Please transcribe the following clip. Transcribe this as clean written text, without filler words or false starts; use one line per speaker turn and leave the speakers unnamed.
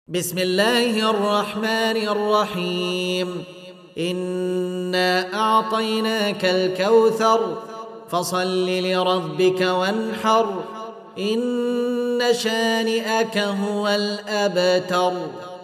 بسم الله الرحمن الرحيم. إنا أعطيناك الكوثر فصل لربك وانحر إن شانئك هو الأبتر.